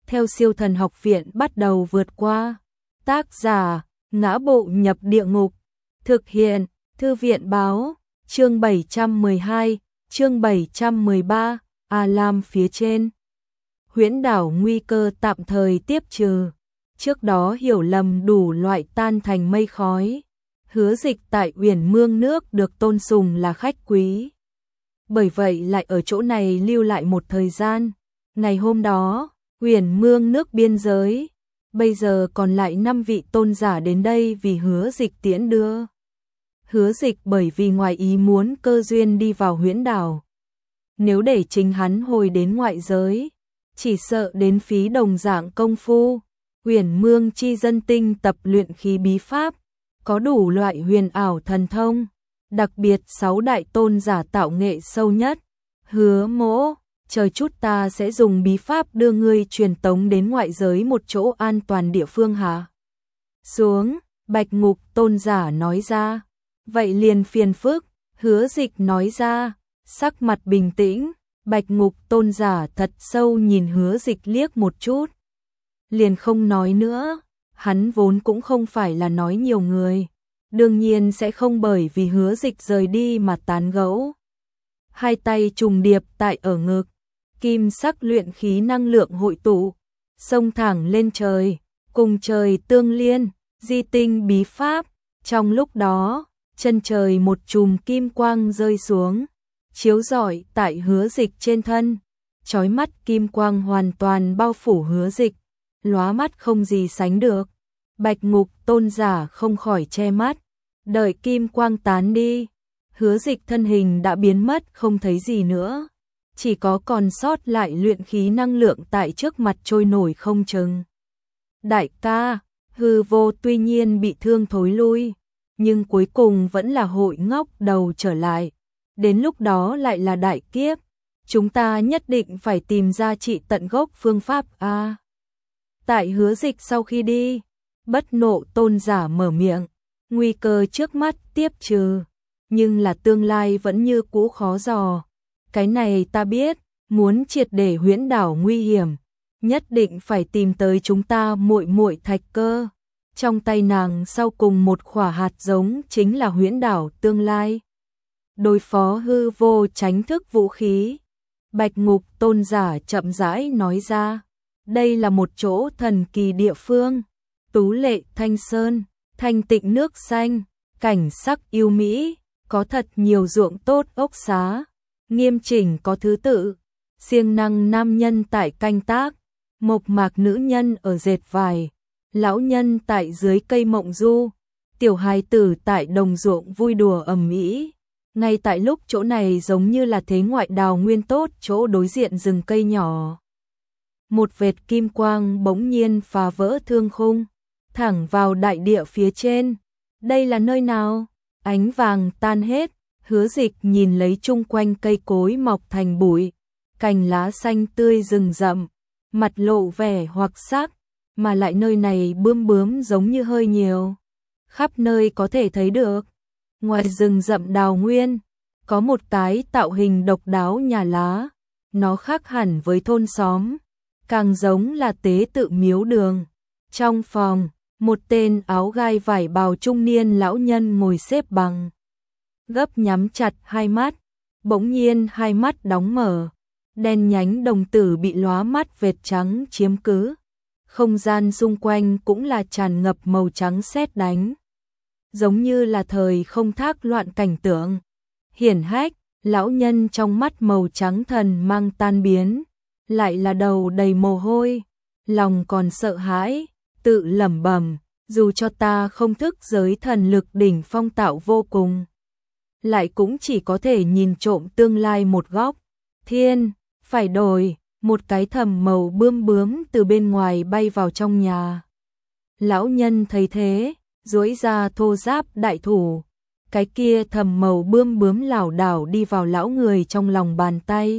theo Siêu Thần Học Viện bắt đầu vượt qua. Tác giả: Ngã Bộ Nhập Địa Ngục. Thực hiện: Thư viện báo. Chương 712, chương 713, Lam phía trên. Huyễn đảo nguy cơ tạm thời tiếp trừ. Trước đó hiểu lầm đủ loại tan thành mây khói. Hứa Dịch tại Uyển Mương Nước được tôn sùng là khách quý. Bởi vậy lại ở chỗ này lưu lại một thời gian. Ngày hôm đó, Uyển Mương Nước biên giới, bây giờ còn lại 5 vị tôn giả đến đây vì Hứa Dịch tiễn đưa. Hứa Dịch bởi vì ngoài ý muốn cơ duyên đi vào huyễn đảo. Nếu để chính hắn hồi đến ngoại giới, chỉ sợ đến phí đồng dạng công phu. Uyển Mương chi dân tinh tập luyện khí bí pháp, có đủ loại huyền ảo thần thông, đặc biệt 6 đại tôn giả tạo nghệ sâu nhất. Hứa Mỗ, chờ chút ta sẽ dùng bí pháp đưa ngươi truyền tống đến ngoại giới một chỗ an toàn địa phương hả? Xuống, Bạch Ngục tôn giả nói ra. Vậy liền phiền phức, Hứa Dịch nói ra, sắc mặt bình tĩnh. Bạch Ngục tôn giả thật sâu nhìn Hứa Dịch liếc một chút, liền không nói nữa. Hắn vốn cũng không phải là nói nhiều người, đương nhiên sẽ không bởi vì Hứa Dịch rời đi mà tán gẫu. Hai tay trùng điệp tại ở ngực, kim sắc luyện khí năng lượng hội tụ, xông thẳng lên trời, cùng trời tương liên, di tinh bí pháp. Trong lúc đó, chân trời một chùm kim quang rơi xuống, chiếu rọi tại Hứa Dịch trên thân. Chói mắt kim quang hoàn toàn bao phủ Hứa Dịch, lóa mắt không gì sánh được. Bạch Ngục tôn giả không khỏi che mắt, đợi kim quang tán đi, Hứa Dịch thân hình đã biến mất không thấy gì nữa, chỉ có còn sót lại luyện khí năng lượng tại trước mặt trôi nổi không chừng. Đại ca, hư vô tuy nhiên bị thương thối lui, nhưng cuối cùng vẫn là hội ngóc đầu trở lại. Đến lúc đó lại là đại kiếp, chúng ta nhất định phải tìm ra trị tận gốc phương pháp a. Tại Hứa Dịch sau khi đi, Bất Nộ tôn giả mở miệng, nguy cơ trước mắt tiếp trừ, nhưng là tương lai vẫn như cũ khó dò. Cái này ta biết, muốn triệt để huyễn đảo nguy hiểm, nhất định phải tìm tới chúng ta muội muội Thạch Cơ. Trong tay nàng sau cùng một quả hạt giống chính là huyễn đảo tương lai. Đối phó hư vô tránh thức vũ khí, Bạch Ngục tôn giả chậm rãi nói ra, đây là một chỗ thần kỳ địa phương, tú lệ thanh sơn, thanh tịnh nước xanh, cảnh sắc yêu mỹ, có thật nhiều ruộng tốt ốc xá, nghiêm chỉnh có thứ tự, siêng năng nam nhân tại canh tác, mộc mạc nữ nhân ở dệt vải, lão nhân tại dưới cây mộng du, tiểu hài tử tại đồng ruộng vui đùa ầm ĩ. Ngay tại lúc chỗ này giống như là thế ngoại đào nguyên tốt, chỗ đối diện rừng cây nhỏ. Một vệt kim quang bỗng nhiên phá vỡ thương khung, thẳng vào đại địa phía trên. Đây là nơi nào? Ánh vàng tan hết, Hứa Dịch nhìn lấy chung quanh cây cối mọc thành bụi, cành lá xanh tươi rừng rậm, mặt lộ vẻ hoặc sắc, mà lại nơi này bướm giống như hơi nhiều, khắp nơi có thể thấy được. Ngoài rừng rậm đào nguyên, có một cái tạo hình độc đáo nhà lá, nó khác hẳn với thôn xóm, càng giống là tế tự miếu đường. Trong phòng, một tên áo gai vải bào trung niên lão nhân ngồi xếp bằng, gấp nhắm chặt hai mắt, bỗng nhiên hai mắt đóng mở, đen nhánh đồng tử bị lóa mắt vệt trắng chiếm cứ. Không gian xung quanh cũng là tràn ngập màu trắng sét đánh, giống như là thời không thác loạn cảnh tượng. Hiển hách, lão nhân trong mắt màu trắng thần mang tan biến, lại là đầu đầy mồ hôi, lòng còn sợ hãi, tự lẩm bẩm, dù cho ta không thức giới thần lực đỉnh phong tạo vô cùng, lại cũng chỉ có thể nhìn trộm tương lai một góc. Thiên, phải đổi. Một cái thầm màu bướm từ bên ngoài bay vào trong nhà. Lão nhân thấy thế, duỗi ra thô ráp đại thủ, cái kia thầm màu bướm lảo đảo đi vào lão người trong lòng bàn tay.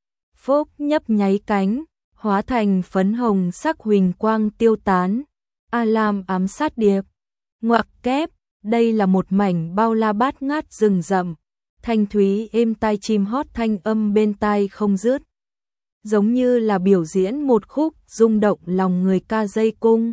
Phốc nhấp nháy cánh, hóa thành phấn hồng sắc huỳnh quang tiêu tán. Lam ám sát điệp. Ngoặc kép, đây là một mảnh bao la bát ngát rừng rậm, thanh thúy êm tai chim hót thanh âm bên tai không dứt. giống như là biểu diễn một khúc rung động lòng người ca dây cung.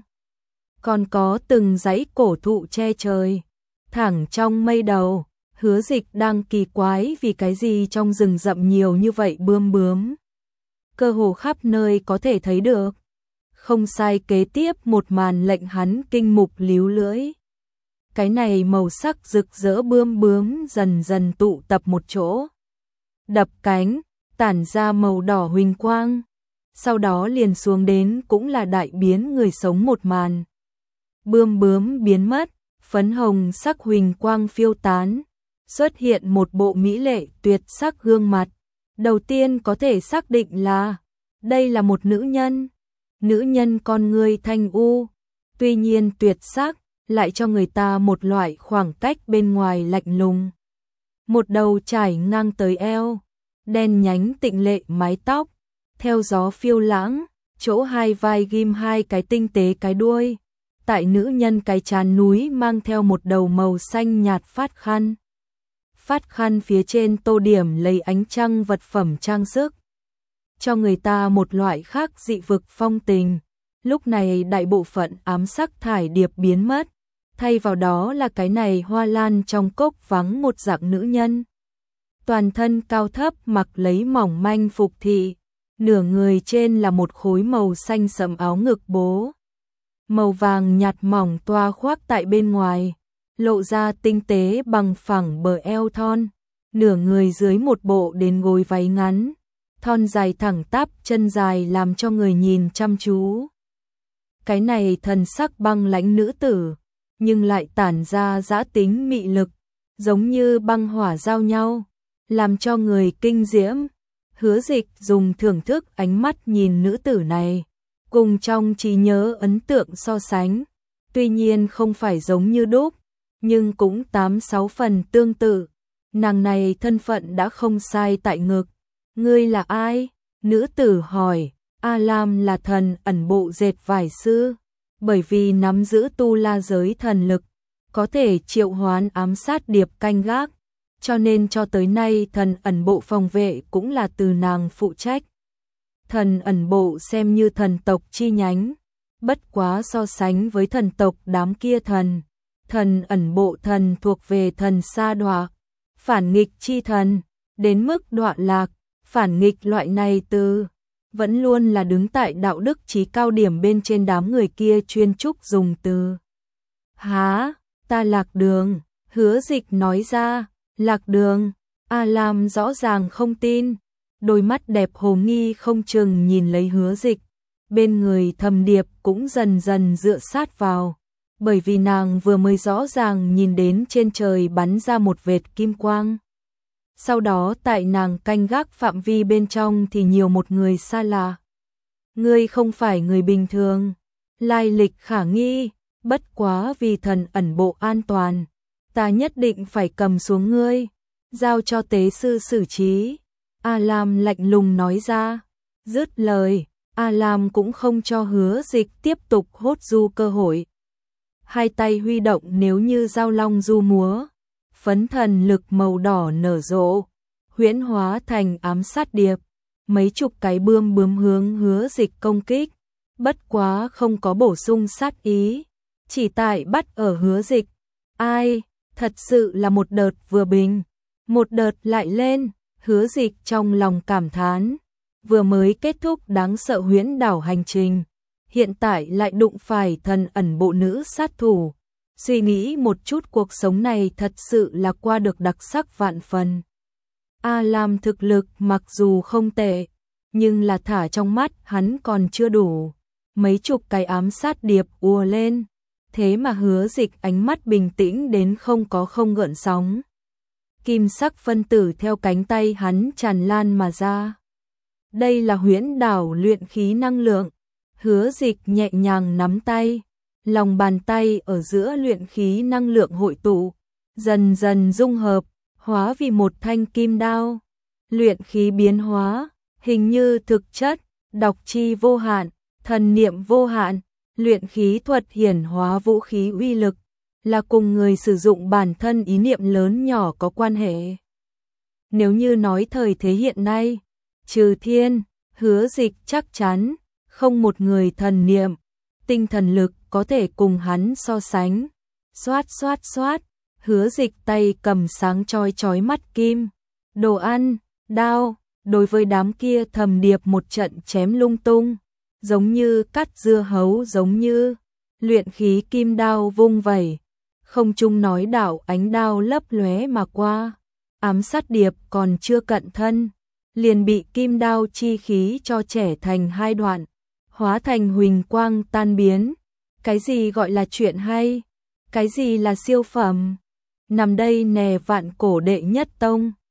Còn có từng dãy cổ thụ che trời, thẳng trong mây đầu. Hứa Dịch đang kỳ quái vì cái gì trong rừng rậm nhiều như vậy bươm bướm. Cơ hồ khắp nơi có thể thấy được. Không sai, kế tiếp một màn lệnh hắn kinh mục líu lưỡi. Cái này màu sắc rực rỡ bươm bướm dần dần tụ tập một chỗ. Đập cánh, tản ra màu đỏ huỳnh quang. Sau đó liền xuống đến cũng là đại biến người sống một màn. Bươm bướm biến mất, phấn hồng sắc huỳnh quang phiêu tán. Xuất hiện một bộ mỹ lệ tuyệt sắc gương mặt. Đầu tiên có thể xác định là đây là một nữ nhân. Nữ nhân con người thanh u, tuy nhiên tuyệt sắc, lại cho người ta một loại khoảng cách bên ngoài lạnh lùng. Một đầu trải ngang tới eo, đen nhánh tịnh lệ mái tóc, theo gió phiêu lãng, chỗ hai vai ghim hai cái tinh tế cái đuôi. Tại nữ nhân cái trán núi mang theo một đầu màu xanh nhạt phát khăn. Phát khăn phía trên tô điểm lấy ánh trăng vật phẩm trang sức, cho người ta một loại khác dị vực phong tình. Lúc này đại bộ phận ám sắc thải điệp biến mất, thay vào đó là cái này hoa lan trong cốc vắng một dạng nữ nhân. Toàn thân cao thấp mặc lấy mỏng manh phục thị, nửa người trên là một khối màu xanh sẫm áo ngực bố. Màu vàng nhạt mỏng toa khoác tại bên ngoài, lộ ra tinh tế bằng phẳng bờ eo thon, nửa người dưới một bộ đến gối váy ngắn, thon dài thẳng tắp chân dài làm cho người nhìn chăm chú. Cái này thần sắc băng lãnh nữ tử, nhưng lại tản ra dã tính mị lực, giống như băng hỏa giao nhau, làm cho người kinh diễm. Hứa Dịch dùng thưởng thức ánh mắt nhìn nữ tử này, cùng trong trí nhớ ấn tượng so sánh, tuy nhiên không phải giống như đúc, nhưng cũng 8-6 phần tương tự. Nàng này thân phận đã không sai tại ngực. Ngươi là ai? Nữ tử hỏi. A Lam là thần ẩn bộ dệt vải sư, bởi vì nắm giữ tu la giới thần lực, có thể triệu hoán ám sát điệp canh gác, cho nên cho tới nay thần ẩn bộ phòng vệ cũng là từ nàng phụ trách. Thần ẩn bộ xem như thần tộc chi nhánh, bất quá so sánh với thần tộc đám kia thần ẩn bộ thần thuộc về thần sa đọa, phản nghịch chi thần, đến mức đọa lạc, phản nghịch loại này từ vẫn luôn là đứng tại đạo đức chí cao điểm bên trên đám người kia chuyên trúc dùng từ. Há, ta lạc đường, Hứa Dịch nói ra. Lạc đường? A Lam rõ ràng không tin, đôi mắt đẹp hồ nghi không chừng nhìn lấy Hứa Dịch, bên người Thẩm Điệp cũng dần dần dựa sát vào, bởi vì nàng vừa mới rõ ràng nhìn đến trên trời bắn ra một vệt kim quang. Sau đó tại nàng canh gác phạm vi bên trong thì nhiều một người xa lạ. Ngươi không phải người bình thường, lai lịch khả nghi, bất quá vì thần ẩn bộ an toàn, ta nhất định phải cầm xuống ngươi, giao cho tế sư xử trí. A Lam lạnh lùng nói ra. Dứt lời, A Lam cũng không cho Hứa Dịch tiếp tục hốt du cơ hội. Hai tay huy động nếu như dao long du múa, phấn thần lực màu đỏ nở rộ, huyễn hóa thành ám sát điệp, mấy chục cái bươm bướm hướng Hứa Dịch công kích, bất quá không có bổ sung sát ý, chỉ tại bắt ở Hứa Dịch. Ai, thật sự là một đợt vừa bình, một đợt lại lên. Hứa Dịch trong lòng cảm thán, vừa mới kết thúc đáng sợ huyễn đảo hành trình, hiện tại lại đụng phải thần ẩn bộ nữ sát thủ. Suy nghĩ một chút, cuộc sống này thật sự là qua được đặc sắc vạn phần. A Lam thực lực mặc dù không tệ, nhưng là thả trong mắt hắn còn chưa đủ. Mấy chục cái ám sát điệp ùa lên, thế mà Hứa Dịch ánh mắt bình tĩnh đến không gợn sóng. Kim sắc phân tử theo cánh tay hắn tràn lan mà ra. Đây là huyễn đảo luyện khí năng lượng. Hứa Dịch nhẹ nhàng nắm tay, lòng bàn tay ở giữa luyện khí năng lượng hội tụ, dần dần dung hợp, hóa vì một thanh kim đao. Luyện khí biến hóa, hình như thực chất, đọc chi vô hạn, thần niệm vô hạn. Luyện khí thuật hiển hóa vũ khí uy lực, là cùng người sử dụng bản thân ý niệm lớn nhỏ có quan hệ. Nếu như nói thời thế hiện nay, trừ thiên, Hứa Dịch chắc chắn, không một người thần niệm, tinh thần lực có thể cùng hắn so sánh. Xoát xoát xoát, Hứa Dịch tay cầm sáng chói chói mắt kim, đồ ăn, đao, đối với đám kia thầm điệp một trận chém lung tung, giống như cắt dưa hấu, giống như luyện khí kim đao vung vẩy, không trung nói đạo ánh đao lấp lóe mà qua, ám sát điệp còn chưa cận thân, liền bị kim đao chi khí cho chẻ thành hai đoạn, hóa thành huỳnh quang tan biến. Cái gì gọi là chuyện hay? Cái gì là siêu phẩm? Nằm đây nè, vạn cổ đệ nhất tông.